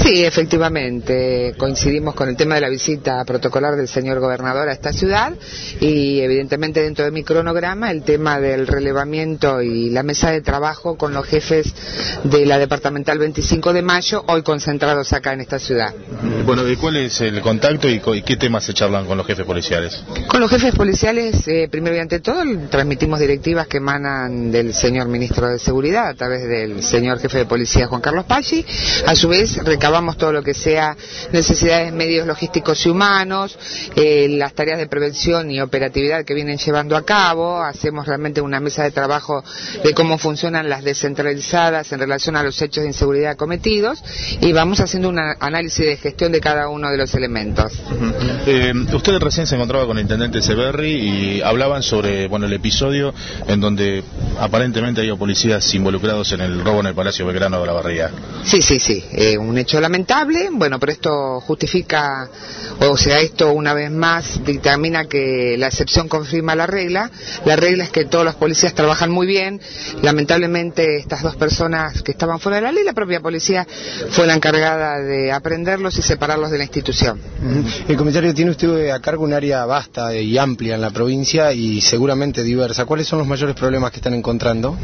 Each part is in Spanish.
Sí, efectivamente, coincidimos con el tema de la visita protocolar del señor gobernador a esta ciudad y evidentemente dentro de mi cronograma el tema del relevamiento y la mesa de trabajo con los jefes de la departamental 25 de mayo, hoy concentrados acá en esta ciudad. Bueno, ¿cuál es el contacto y qué temas se charlan con los jefes policiales? Con los jefes policiales, primero y ante todo, transmitimos directivas que emanan del señor ministro de Seguridad a través del señor jefe de policía Juan Carlos Paggi. A su vez, recabamos todo lo que sea necesidades, medios logísticos y humanos, las tareas de prevención y operatividad que vienen llevando a cabo. Hacemos realmente una mesa de trabajo de cómo funcionan las descentralizadas en relación a los hechos de inseguridad cometidos y vamos haciendo un análisis de gestión de cada uno de los elementos. Usted recién se encontraba con el intendente Severri y hablaban sobre el episodio en donde aparentemente hay policías involucrados en el robo en el Palacio Belgrano de Olavarría. Sí, un hecho lamentable, pero esto justifica, esto una vez más dictamina que la excepción confirma la regla. La regla es que todos los policías trabajan muy bien. Lamentablemente estas dos personas que estaban fuera de la ley, la propia policía fue la encargada de aprenderlos y separarlos de la institución. El comisario, tiene usted a cargo un área vasta y amplia en la provincia y seguramente diversa. ¿Cuáles son los mayores problemas que están encontrando?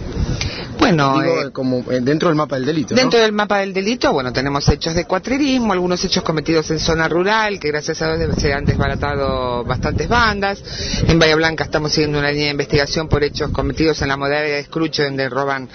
Como dentro del mapa del delito, ¿no? Dentro del mapa del delito, tenemos hechos de cuatrerismo, algunos hechos cometidos en zona rural, que gracias a Dios se han desbaratado bastantes bandas. En Bahía Blanca estamos siguiendo una línea de investigación por hechos cometidos en la modalidad de escrucho, donde roban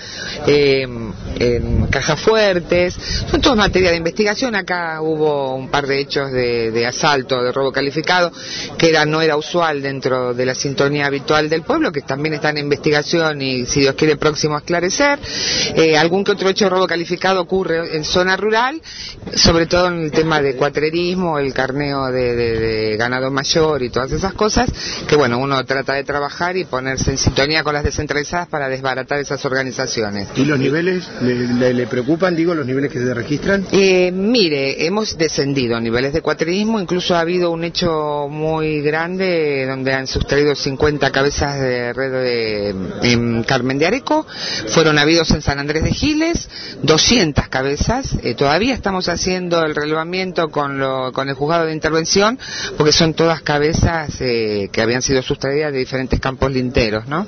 en cajas fuertes. Son todos materia de investigación. Acá hubo un par de hechos de asalto, de robo calificado, que no era usual dentro de la sintonía habitual del pueblo, que también están en investigación y, si Dios quiere, próximo a esclarecer. Algún que otro hecho de robo calificado ocurre en zona rural, sobre todo en el tema de cuatrerismo, el carneo de ganado mayor y todas esas cosas, que uno trata de trabajar y ponerse en sintonía con las descentralizadas para desbaratar esas organizaciones. ¿Y los niveles le preocupan, los niveles que se registran? Mire, hemos descendido a niveles de cuatrerismo, incluso ha habido un hecho muy grande donde han sustraído 50 cabezas de red en Carmen de Areco, fueron habidos en San Andrés de Giles, 200 cabezas, todavía estamos haciendo el relevamiento con el juzgado de intervención, porque son todas cabezas que habían sido sustraídas de diferentes campos linteros, ¿no?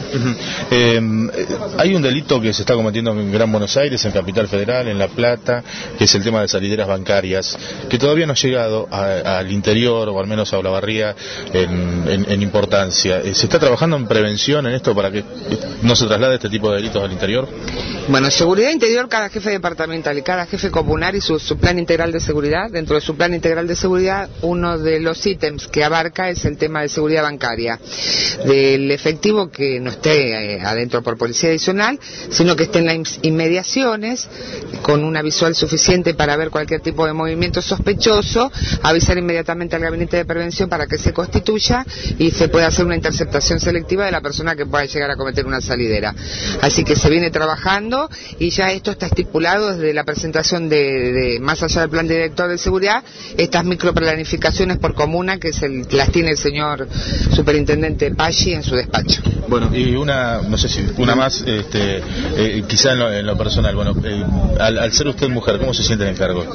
Hay un delito que se está cometiendo en Gran Buenos Aires, en Capital Federal, en La Plata, que es el tema de salideras bancarias, que todavía no ha llegado al interior, o al menos a Olavarría, en importancia. ¿Se está trabajando en prevención en esto para que no se traslade este tipo de delitos al interior? Seguridad interior, cada jefe departamental y cada jefe comunal y su plan integral de seguridad. Dentro de su plan integral de seguridad, uno de los ítems que abarca es el tema de seguridad bancaria, del efectivo que no esté adentro por policía adicional, sino que esté en las inmediaciones, con una visual suficiente para ver cualquier tipo de movimiento sospechoso, avisar inmediatamente al gabinete de prevención para que se constituya y se pueda hacer una interceptación selectiva de la persona que pueda llegar a cometer una salidera. Así que se viene trabajando y ya esto está estipulado desde la presentación de más allá del plan director de seguridad, estas microplanificaciones por comuna que las tiene el señor superintendente Paggi en su despacho. Y no sé si una más, quizá en lo personal, al ser usted mujer, ¿cómo se siente en el cargo?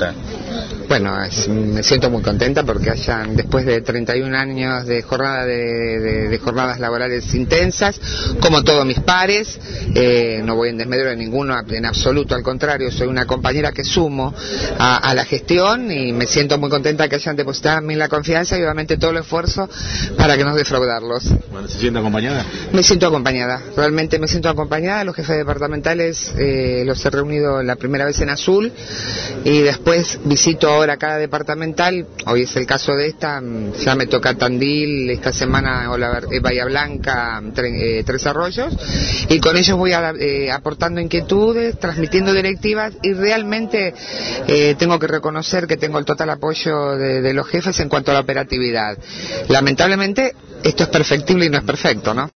Me siento muy contenta porque después de 31 años de jornada de jornadas laborales intensas, como todos mis pares, no voy en desmedro de ninguno en absoluto, al contrario, soy una compañera que sumo a la gestión y me siento muy contenta que hayan depositado en mí la confianza y obviamente todo el esfuerzo para que no defraudarlos. ¿Se siente acompañada? Me siento acompañada, realmente me siento acompañada. Los jefes departamentales los he reunido la primera vez en Azul y después visito ahora cada departamental. Hoy es el caso de esta, ya me toca Tandil, esta semana Bahía Blanca, Tres Arroyos, y con ellos voy aportando inquietudes, transmitiendo directivas y realmente tengo que reconocer que tengo el total apoyo de los jefes en cuanto a la operatividad. Lamentablemente esto es perfectible y no es perfecto, ¿no?